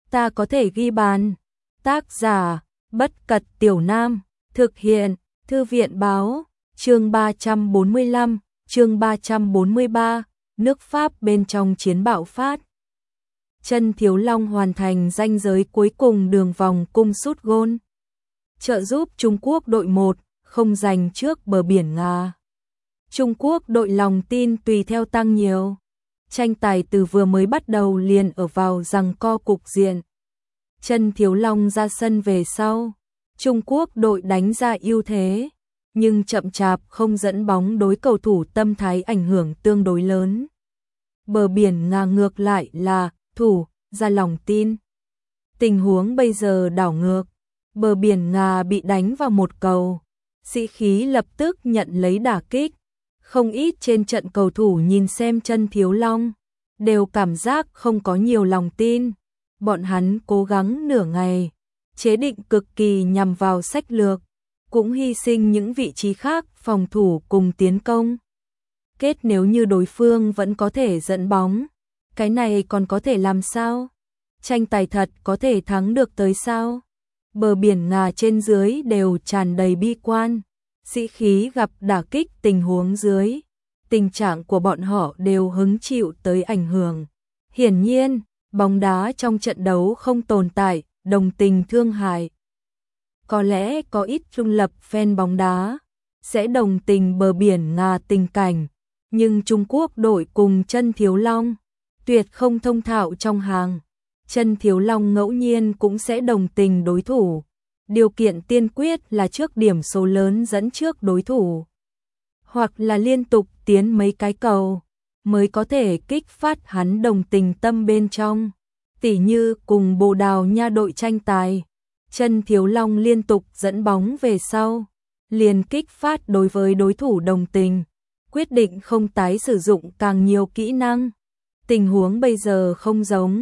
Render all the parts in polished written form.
ta có thể ghi bàn. Tác giả, Bất Cật Tiểu Nam, thực hiện, Thư viện báo, chương 345, chương 343, nước Pháp bên trong chiến bạo phát. Chân Thiếu Long hoàn thành ranh giới cuối cùng đường vòng cung sút gôn, trợ giúp Trung Quốc đội 1 không giành trước bờ biển Nga. Trung Quốc đội lòng tin tùy theo tăng nhiều. Tranh tài từ vừa mới bắt đầu liền ở vào giằng co cục diện. Chân Thiếu Long ra sân về sau, Trung Quốc đội đánh ra ưu thế, nhưng chậm chạp không dẫn bóng đối cầu thủ tâm thái ảnh hưởng tương đối lớn. Bờ biển Nga ngược lại là thủ ra lòng tin. Tình huống bây giờ đảo ngược, bờ biển Nga bị đánh vào một cầu, sĩ khí lập tức nhận lấy đả kích. Không ít trên trận cầu thủ nhìn xem Chân Thiếu Long, đều cảm giác không có nhiều lòng tin. Bọn hắn cố gắng nửa ngày, chế định cực kỳ nhằm vào sách lược, cũng hy sinh những vị trí khác phòng thủ cùng tiến công. Kết nếu như đối phương vẫn có thể dẫn bóng, cái này còn có thể làm sao? Tranh tài thật có thể thắng được tới sao? Bờ biển Nga trên dưới đều tràn đầy bi quan, sĩ khí gặp đả kích tình huống dưới, tình trạng của bọn họ đều hứng chịu tới ảnh hưởng. Hiển nhiên, bóng đá trong trận đấu không tồn tại đồng tình thương hại. Có lẽ có ít trung lập fan bóng đá sẽ đồng tình bờ biển Nga tình cảnh, nhưng Trung Quốc đội cùng Chân Thiếu Long tuyệt không thông thạo trong hàng. Chân Thiếu Long ngẫu nhiên cũng sẽ đồng tình đối thủ, điều kiện tiên quyết là trước điểm số lớn dẫn trước đối thủ, hoặc là liên tục tiến mấy cái cầu mới có thể kích phát hắn đồng tình tâm bên trong. Tỉ như cùng Bồ Đào Nha đội tranh tài, Chân Thiếu Long liên tục dẫn bóng về sau, liền kích phát đối với đối thủ đồng tình, quyết định không tái sử dụng càng nhiều kỹ năng. Tình huống bây giờ không giống.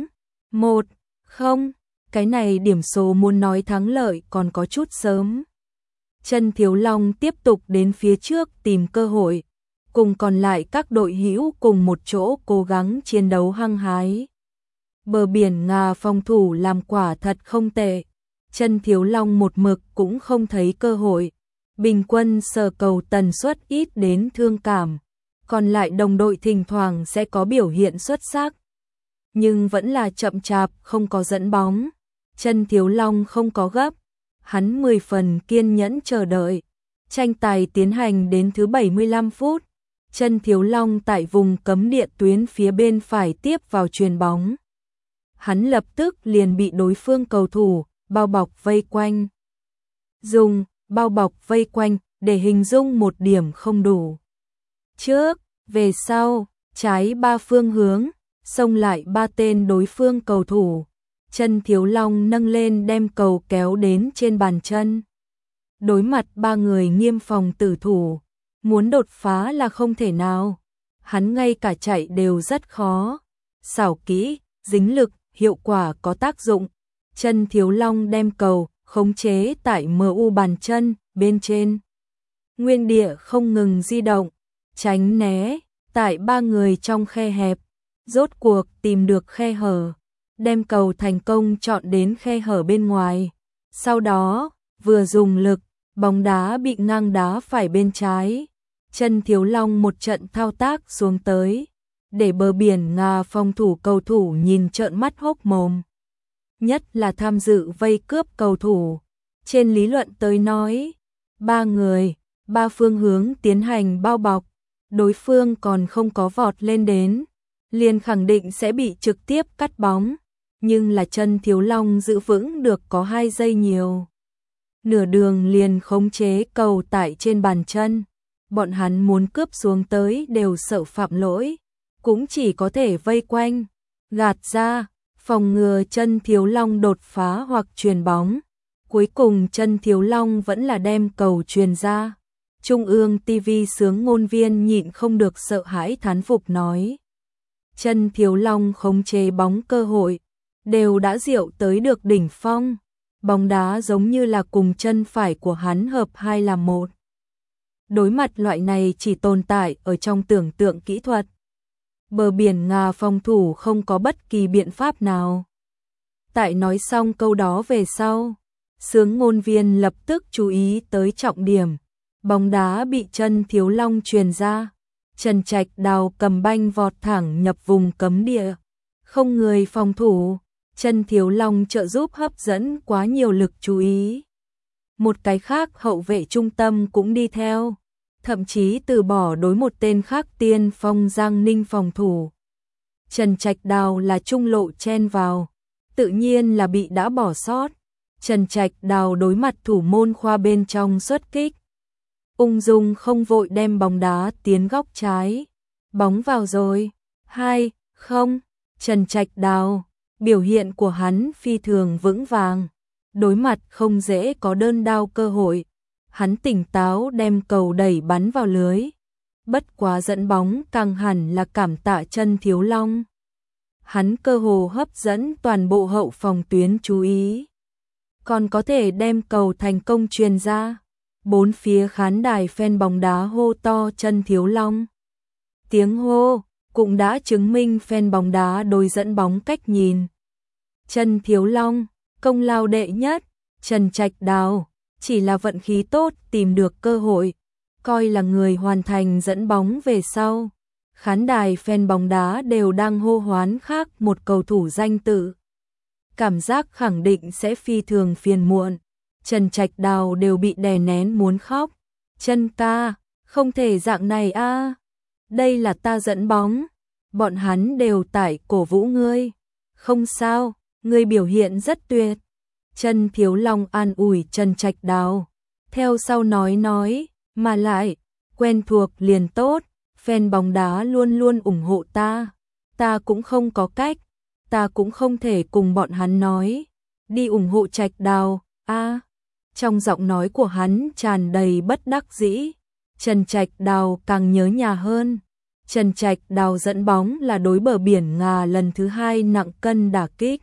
1-0, cái này điểm số muốn nói thắng lợi còn có chút sớm. Chân Thiếu Long tiếp tục đến phía trước tìm cơ hội, cùng còn lại các đội hữu cùng một chỗ cố gắng chiến đấu hăng hái. Bờ biển Nga phòng thủ làm quả thật không tệ, Chân Thiếu Long một mực cũng không thấy cơ hội, bình quân sờ cầu tần suất ít đến thương cảm, còn lại đồng đội thỉnh thoảng sẽ có biểu hiện xuất sắc, nhưng vẫn là chậm chạp không có dẫn bóng. Chân Thiếu Long không có gấp, hắn 10 phần kiên nhẫn chờ đợi. Tranh tài tiến hành đến thứ 75 phút, Chân Thiếu Long tại vùng cấm địa tuyến phía bên phải tiếp vào chuyền bóng. Hắn lập tức liền bị đối phương cầu thủ bao bọc vây quanh. Dùng bao bọc vây quanh để hình dung một điểm không đủ. Trước, về sau, trái ba phương hướng, xông lại ba tên đối phương cầu thủ. Chân Thiếu Long nâng lên đem cầu kéo đến trên bàn chân. Đối mặt ba người nghiêm phòng tử thủ, muốn đột phá là không thể nào. Hắn ngay cả chạy đều rất khó. Xảo kỹ, dính lực, hiệu quả có tác dụng. Chân Thiếu Long đem cầu khống chế tại MU bàn chân bên trên. Nguyên địa không ngừng di động, tránh né, tại ba người trong khe hẹp. Rốt cuộc tìm được khe hở, đem cầu thành công chọn đến khe hở bên ngoài. Sau đó, vừa dùng lực, bóng đá bị ngang đá phải bên trái. Chân Thiếu Long một trận thao tác xuống tới, để bờ biển Nga phòng thủ cầu thủ nhìn trợn mắt hốc mồm. Nhất là tham dự vây cướp cầu thủ. Trên lý luận tới nói, ba người, ba phương hướng tiến hành bao bọc, đối phương còn không có vọt lên đến, liền khẳng định sẽ bị trực tiếp cắt bóng, nhưng là Chân Thiếu Long giữ vững được có 2 giây nhiều. Nửa đường liền khống chế cầu tại trên bàn chân, bọn hắn muốn cướp xuống tới đều sợ phạm lỗi, cũng chỉ có thể vây quanh, gạt ra, phòng ngừa Chân Thiếu Long đột phá hoặc chuyền bóng. Cuối cùng Chân Thiếu Long vẫn là đem cầu chuyền ra. Trung ương TV sướng ngôn viên nhịn không được sợ hãi thán phục nói. Chân Thiếu Long khống chế bóng cơ hội, đều đã diệu tới được đỉnh phong. Bóng đá giống như là cùng chân phải của hắn hợp 2 làm 1. Đối mặt loại này chỉ tồn tại ở trong tưởng tượng kỹ thuật. Bờ biển Nga phòng thủ không có bất kỳ biện pháp nào. Tại nói xong câu đó về sau, xướng ngôn viên lập tức chú ý tới trọng điểm. Bóng đá bị chân Thiếu Long truyền ra. Trần Trạch Đào cầm banh vọt thẳng nhập vùng cấm địa. Không người phòng thủ, chân Thiếu Long trợ giúp hấp dẫn quá nhiều lực chú ý. Một cái khác hậu vệ trung tâm cũng đi theo, thậm chí từ bỏ đối một tên khác tiên phong Giang Ninh phòng thủ. Trần Trạch Đào là trung lộ chen vào, tự nhiên là bị đã bỏ sót. Trần Trạch Đào đối mặt thủ môn Khoa bên trong xuất kích. Ung dung không vội đem bóng đá tiến góc trái. Bóng vào rồi. 2-0. Trần Trạch Đào, biểu hiện của hắn phi thường vững vàng. Đối mặt không dễ có đơn đao cơ hội. Hắn tỉnh táo đem cầu đẩy bắn vào lưới. Bất quá dẫn bóng càng hẳn là cảm tạ chân Thiếu Long. Hắn cơ hồ hấp dẫn toàn bộ hậu phòng tuyến chú ý. Còn có thể đem cầu thành công truyền ra. Bốn phía khán đài fan bóng đá hô to chân Thiếu Long. Tiếng hô cũng đã chứng minh fan bóng đá đối dẫn bóng cách nhìn. Chân Thiếu Long, công lao đệ nhất. Trần Trạch Đào, chỉ là vận khí tốt tìm được cơ hội, coi là người hoàn thành dẫn bóng về sau. Khán đài fan bóng đá đều đang hô hoán khác một cầu thủ danh tự. Cảm giác khẳng định sẽ phi thường phiền muộn. Trần Trạch Đào đều bị đè nén muốn khóc. Chân ca, không thể dạng này a. Đây là ta dẫn bóng. Bọn hắn đều tại cổ vũ ngươi. Không sao, ngươi biểu hiện rất tuyệt. Chân Thiếu Long an ủi Trần Trạch Đào. Theo sau nói, mà lại, quen thuộc liền tốt. Fan bóng đá luôn luôn ủng hộ ta. Ta cũng không có cách. Ta cũng không thể cùng bọn hắn nói. Đi ủng hộ Trạch Đào, a. Trong giọng nói của hắn tràn đầy bất đắc dĩ. Trần Trạch Đào càng nhớ nhà hơn. Trần Trạch Đào dẫn bóng là đối Bờ Biển Ngà lần thứ 2 nặng cân đả kích.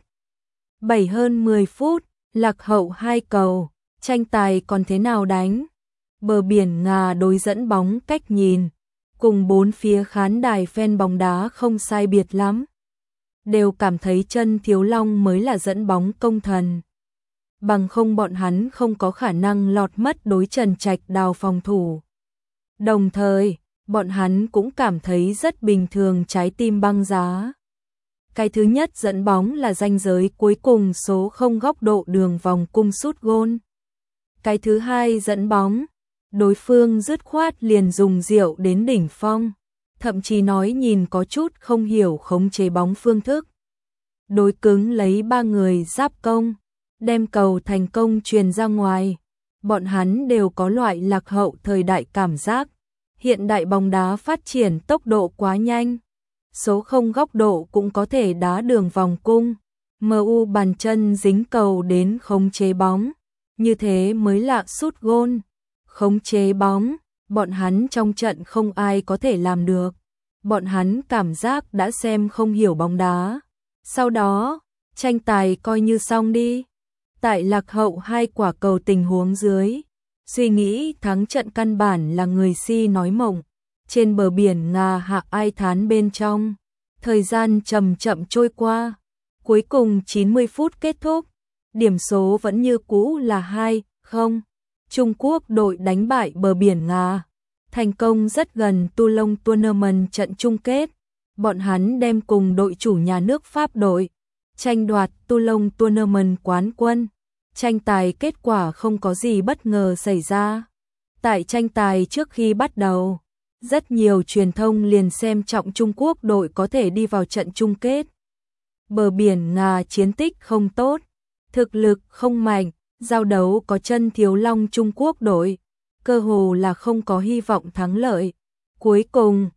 7 hơn 10 phút, lạc hậu 2 cầu, tranh tài còn thế nào đánh? Bờ Biển Ngà đối dẫn bóng cách nhìn, cùng bốn phía khán đài fan bóng đá không sai biệt lắm. Đều cảm thấy chân Thiếu Long mới là dẫn bóng công thần. Bằng không bọn hắn không có khả năng lọt mất đối Trần Trạch Đào phòng thủ. Đồng thời, bọn hắn cũng cảm thấy rất bình thường trái tim băng giá. Cái thứ nhất dẫn bóng là ranh giới cuối cùng số 0 góc độ đường vòng cung sút gôn. Cái thứ hai dẫn bóng, đối phương dứt khoát liền dùng rượu đến đỉnh phong, thậm chí nói nhìn có chút không hiểu khống chế bóng phương thức. Đối cứng lấy 3 người giáp công, đem cầu thành công truyền ra ngoài. Bọn hắn đều có loại lạc hậu thời đại cảm giác. Hiện đại bóng đá phát triển tốc độ quá nhanh. Số 0 góc độ cũng có thể đá đường vòng cung. MU bàn chân dính cầu đến khống chế bóng. Như thế mới là sút gôn. Khống chế bóng, bọn hắn trong trận không ai có thể làm được. Bọn hắn cảm giác đã xem không hiểu bóng đá. Sau đó, tranh tài coi như xong đi. Tại lạc hậu 2 quả cầu tình huống dưới, suy nghĩ thắng trận căn bản là người si nói mộng. Trên bờ biển Ngà hạ ai thán bên trong. Thời gian chậm chậm trôi qua. Cuối cùng 90 phút kết thúc. Điểm số vẫn như cũ là 2-0. Trung Quốc đội đánh bại bờ biển Ngà. Thành công rất gần Toulon Tournament trận chung kết. Bọn hắn đem cùng đội chủ nhà nước Pháp đội tranh đoạt Toulon Tournament quán quân. Tranh tài kết quả không có gì bất ngờ xảy ra. Tại tranh tài trước khi bắt đầu, rất nhiều truyền thông liền xem trọng Trung Quốc đội có thể đi vào trận chung kết. Bờ biển Ngà chiến tích không tốt, thực lực không mạnh, giao đấu có chân Thiếu Long Trung Quốc đội, cơ hồ là không có hy vọng thắng lợi. Cuối cùng,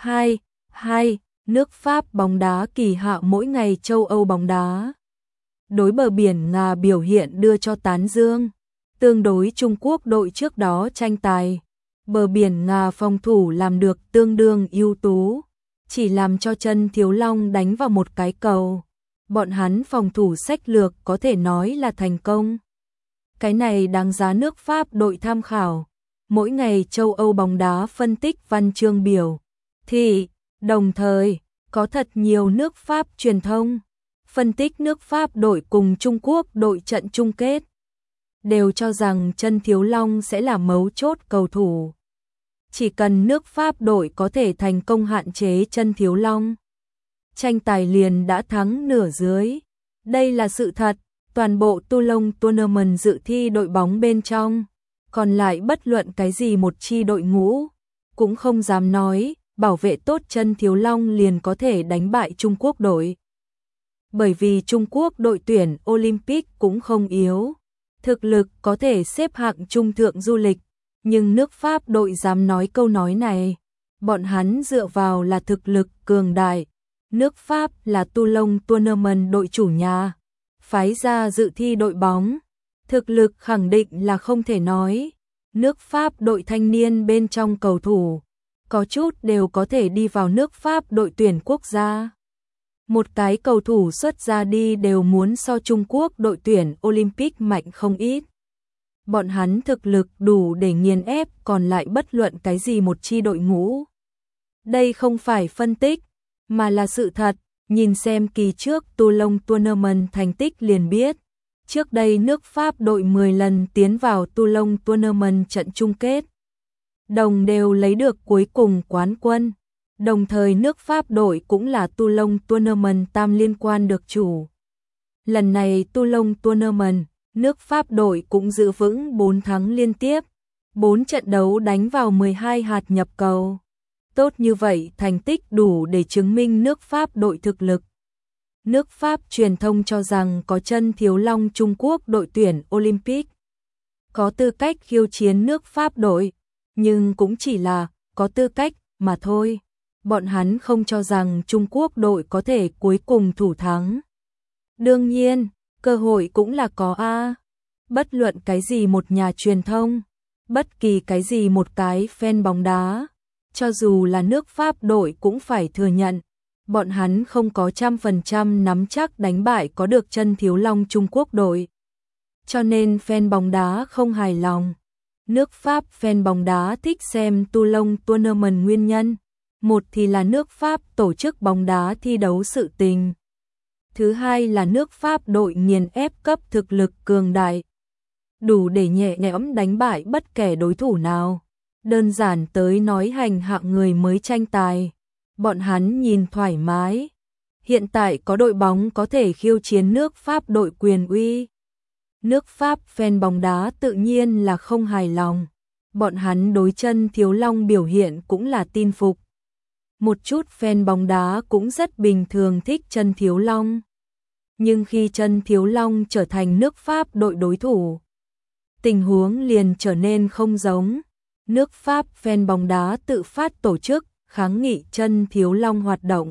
2-2, nước Pháp bóng đá kỳ hạ mỗi ngày châu Âu bóng đá. Đối bờ biển Ngà biểu hiện đưa cho tán dương. Tương đối Trung Quốc đội trước đó tranh tài, bờ biển Ngà phòng thủ làm được tương đương ưu tú, chỉ làm cho chân Thiếu Long đánh vào một cái cầu. Bọn hắn phòng thủ sách lược có thể nói là thành công. Cái này đáng giá nước Pháp đội tham khảo. Mỗi ngày châu Âu bóng đá phân tích văn chương biểu thị, đồng thời có thật nhiều nước Pháp truyền thông phân tích nước Pháp đội cùng Trung Quốc đội trận chung kết, đều cho rằng Chân Thiếu Long sẽ là mấu chốt cầu thủ. Chỉ cần nước Pháp đội có thể thành công hạn chế Chân Thiếu Long, tranh tài liền đã thắng nửa dưới. Đây là sự thật, toàn bộ Toulon Tournament dự thi đội bóng bên trong, còn lại bất luận cái gì một chi đội ngũ, cũng không dám nói, bảo vệ tốt Chân Thiếu Long liền có thể đánh bại Trung Quốc đội. Bởi vì Trung Quốc đội tuyển Olympic cũng không yếu, thực lực có thể xếp hạng trung thượng du lịch, nhưng nước Pháp đội dám nói câu nói này, bọn hắn dựa vào là thực lực cường đại. Nước Pháp là Toulon Tournament đội chủ nhà, phái ra dự thi đội bóng, thực lực khẳng định là không thể nói. Nước Pháp đội thanh niên bên trong cầu thủ, có chút đều có thể đi vào nước Pháp đội tuyển quốc gia. Một cái cầu thủ xuất ra đi đều muốn so Trung Quốc đội tuyển Olympic mạnh không ít. Bọn hắn thực lực đủ để nghiền ép còn lại bất luận cái gì một chi đội ngũ. Đây không phải phân tích, mà là sự thật, nhìn xem kỳ trước Toulon Tournament thành tích liền biết. Trước đây nước Pháp đội 10 lần tiến vào Toulon Tournament trận chung kết, đồng đều lấy được cuối cùng quán quân. Đồng thời nước Pháp đội cũng là Toulon Tournament tam liên quan được chủ. Lần này Toulon Tournament, nước Pháp đội cũng giữ vững 4 thắng liên tiếp, 4 trận đấu đánh vào 12 hạt nhập cầu. Tốt như vậy thành tích đủ để chứng minh nước Pháp đội thực lực. Nước Pháp truyền thông cho rằng có Chân Thiếu Long Trung Quốc đội tuyển Olympic có tư cách khiêu chiến nước Pháp đội, nhưng cũng chỉ là có tư cách mà thôi. Bọn hắn không cho rằng Trung Quốc đội có thể cuối cùng thủ thắng. Đương nhiên, cơ hội cũng là có a. Bất luận cái gì một nhà truyền thông, bất kỳ cái gì một cái fan bóng đá, cho dù là nước Pháp đội cũng phải thừa nhận, bọn hắn không có 100% nắm chắc đánh bại có được Chân Thiếu Long Trung Quốc đội. Cho nên fan bóng đá không hài lòng. Nước Pháp fan bóng đá thích xem Toulon Tournament nguyên nhân. Một thì là nước Pháp tổ chức bóng đá thi đấu sự tình. Thứ hai là nước Pháp đội nghiền ép cấp thực lực cường đại, đủ để nhẹ nhõm đánh bại bất kể đối thủ nào. Đơn giản tới nói hành hạng người mới tranh tài, bọn hắn nhìn thoải mái. Hiện tại có đội bóng có thể khiêu chiến nước Pháp đội quyền uy. Nước Pháp fan bóng đá tự nhiên là không hài lòng. Bọn hắn đối Chân Thiếu Long biểu hiện cũng là tin phục. Một chút fan bóng đá cũng rất bình thường thích Chân Thiếu Long. Nhưng khi Chân Thiếu Long trở thành nước Pháp đội đối thủ, tình huống liền trở nên không giống. Nước Pháp fan bóng đá tự phát tổ chức kháng nghị Chân Thiếu Long hoạt động.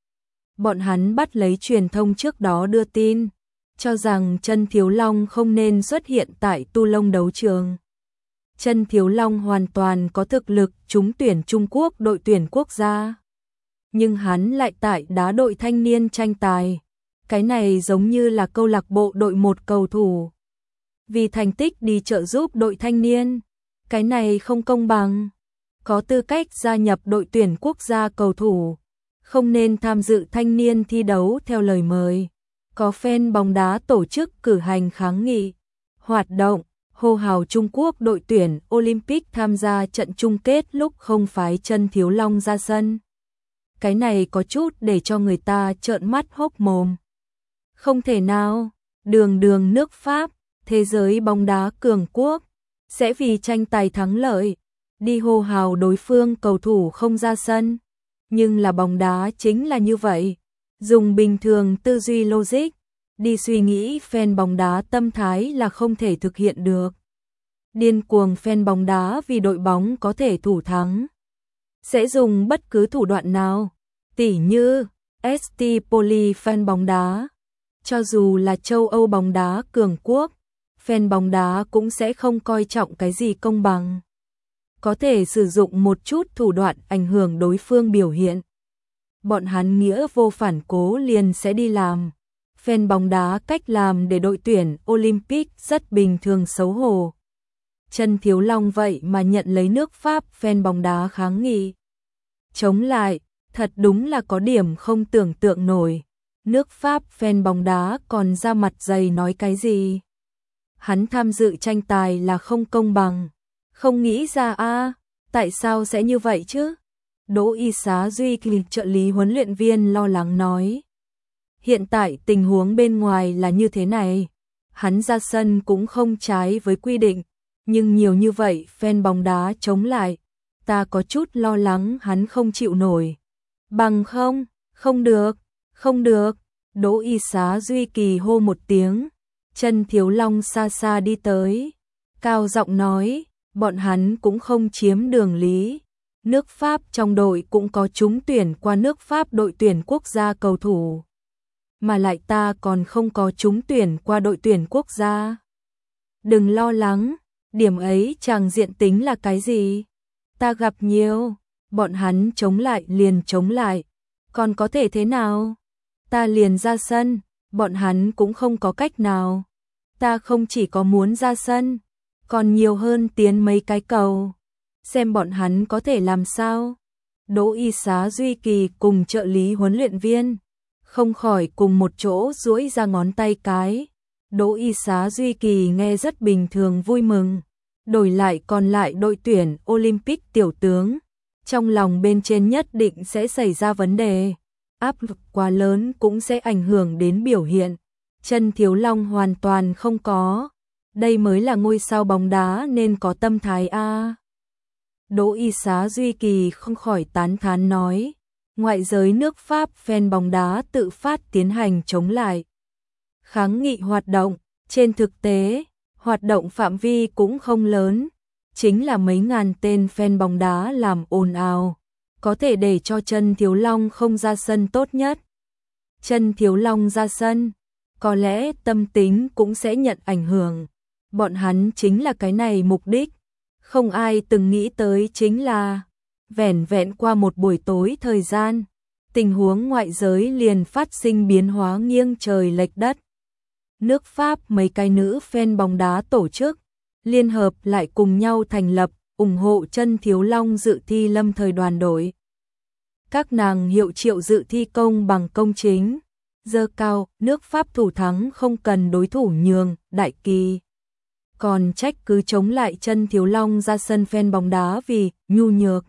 Bọn hắn bắt lấy truyền thông trước đó đưa tin, cho rằng Chân Thiếu Long không nên xuất hiện tại Toulon đấu trường. Chân Thiếu Long hoàn toàn có thực lực trúng tuyển Trung Quốc đội tuyển quốc gia. Nhưng hắn lại tại đá đội thanh niên tranh tài. Cái này giống như là câu lạc bộ đội một cầu thủ. Vì thành tích đi trợ giúp đội thanh niên. Cái này không công bằng. Có tư cách gia nhập đội tuyển quốc gia cầu thủ, không nên tham dự thanh niên thi đấu theo lời mời. Có fan bóng đá tổ chức cử hành kháng nghị, hoạt động, hô hào Trung Quốc đội tuyển Olympic tham gia trận chung kết lúc không phái Chân Thiếu Long ra sân. Cái này có chút để cho người ta trợn mắt hốc mồm. Không thể nào, đường đường nước Pháp, thế giới bóng đá cường quốc, sẽ vì tranh tài thắng lợi, đi hô hào đối phương cầu thủ không ra sân. Nhưng là bóng đá chính là như vậy. Dùng bình thường tư duy logic, đi suy nghĩ fan bóng đá tâm thái là không thể thực hiện được. Điên cuồng fan bóng đá vì đội bóng có thể thủ thắng. Sẽ dùng bất cứ thủ đoạn nào, tỉ như ST Poli fan bóng đá. Cho dù là châu Âu bóng đá cường quốc, fan bóng đá cũng sẽ không coi trọng cái gì công bằng. Có thể sử dụng một chút thủ đoạn ảnh hưởng đối phương biểu hiện. Bọn hắn nghĩa vô phản cố liền sẽ đi làm. Fan bóng đá cách làm để đội tuyển Olympic rất bình thường xấu hổ. Chân Thiếu Long vậy mà nhận lấy nước Pháp fan bóng đá kháng nghị. Chống lại, thật đúng là có điểm không tưởng tượng nổi. Nước Pháp fan bóng đá còn ra mặt dày nói cái gì? Hắn tham dự tranh tài là không công bằng. Không nghĩ ra tại sao sẽ như vậy chứ? Đỗ Y Xá Duy Kỳ, trợ lý huấn luyện viên lo lắng nói. Hiện tại tình huống bên ngoài là như thế này. Hắn ra sân cũng không trái với quy định, nhưng nhiều như vậy fan bóng đá chống lại. Ta có chút lo lắng hắn không chịu nổi. Bằng không? Không được, không được. Đỗ Y Xá Duy Kỳ hô một tiếng. Chân Thiếu Long xa xa đi tới. Cao giọng nói, bọn hắn cũng không chiếm đường lý. Nước Pháp trong đội cũng có trúng tuyển qua nước Pháp đội tuyển quốc gia cầu thủ. Mà lại ta còn không có trúng tuyển qua đội tuyển quốc gia. Đừng lo lắng, điểm ấy chàng diện tính là cái gì? Ta gặp nhiều, bọn hắn chống lại liền chống lại. Còn có thể thế nào? Ta liền ra sân, bọn hắn cũng không có cách nào. Ta không chỉ có muốn ra sân, còn nhiều hơn tiến mấy cái cầu. Xem bọn hắn có thể làm sao. Đỗ Y Xá Duy Kỳ cùng trợ lý huấn luyện viên không khỏi cùng một chỗ duỗi ra ngón tay cái. Đỗ Y Xá Duy Kỳ nghe rất bình thường vui mừng. Đổi lại còn lại đội tuyển Olympic tiểu tướng, trong lòng bên trên nhất định sẽ xảy ra vấn đề. Áp lực quá lớn cũng sẽ ảnh hưởng đến biểu hiện. Chân Thiếu Long hoàn toàn không có. Đây mới là ngôi sao bóng đá nên có tâm thái a. Đỗ Y Xá Duy Kỳ không khỏi tán thán nói. Ngoại giới nước Pháp fan bóng đá tự phát tiến hành chống lại. Kháng nghị hoạt động, trên thực tế, hoạt động phạm vi cũng không lớn. Chính là mấy ngàn tên fan bóng đá làm ồn ào. Có thể để cho Chân Thiếu Long không ra sân tốt nhất. Chân Thiếu Long ra sân, có lẽ tâm tính cũng sẽ nhận ảnh hưởng. Bọn hắn chính là cái này mục đích. Không ai từng nghĩ tới chính là vẻn vẹn qua một buổi tối thời gian, tình huống ngoại giới liền phát sinh biến hóa nghiêng trời lệch đất. Nước Pháp mấy cái nữ fan bóng đá tổ chức, liên hợp lại cùng nhau thành lập, ủng hộ Chân Thiếu Long dự thi lâm thời đoàn đội. Các nàng hiệu triệu dự thi công bằng công chính, dơ cao, nước Pháp thủ thắng không cần đối thủ nhường, đại kỳ. Còn trách cứ chống lại Chân Thiếu Long ra sân fan bóng đá vì nhu nhược.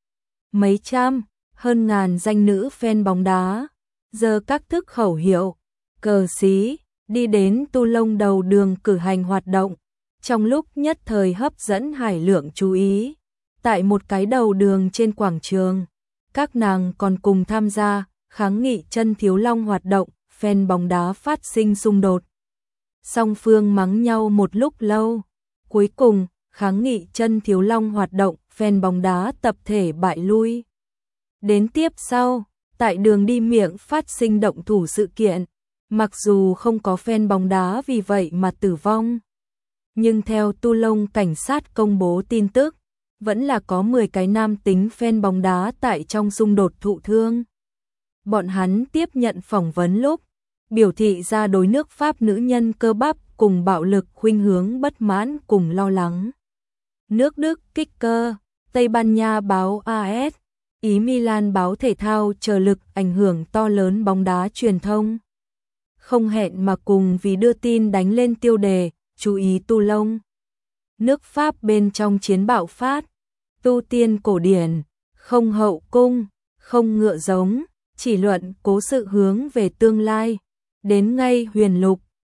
Mấy trăm, hơn ngàn danh nữ fan bóng đá, giờ các thức khẩu hiệu, cờ xí, đi đến Tu Lông đầu đường cử hành hoạt động, trong lúc nhất thời hấp dẫn hải lượng chú ý. Tại một cái đầu đường trên quảng trường, các nàng còn cùng tham gia kháng nghị Chân Thiếu Long hoạt động, fan bóng đá phát sinh xung đột. Song phương mắng nhau một lúc lâu, cuối cùng kháng nghị Chân Thiếu Long hoạt động, fan bóng đá tập thể bại lui. Đến tiếp sau, tại đường đi miệng phát sinh động thủ sự kiện, mặc dù không có fan bóng đá vì vậy mà tử vong, nhưng theo Tu Lông cảnh sát công bố tin tức, vẫn là có 10 cái nam tính fan bóng đá tại trong xung đột thụ thương. Bọn hắn tiếp nhận phỏng vấn lúc biểu thị ra đối nước Pháp nữ nhân cơ bắp cùng bạo lực khuynh hướng bất mãn cùng lo lắng. Nước Đức Kicker, Tây Ban Nha báo AS, Ý Milan báo thể thao chờ lực ảnh hưởng to lớn bóng đá truyền thông. Không hẹn mà cùng vì đưa tin đánh lên tiêu đề, chú ý Tu Lông. Nước Pháp bên trong chiến bạo phát, tu tiên cổ điển, không hậu cung, không ngựa giống, chỉ luận cố sự hướng về tương lai. Đến ngay huyền lục,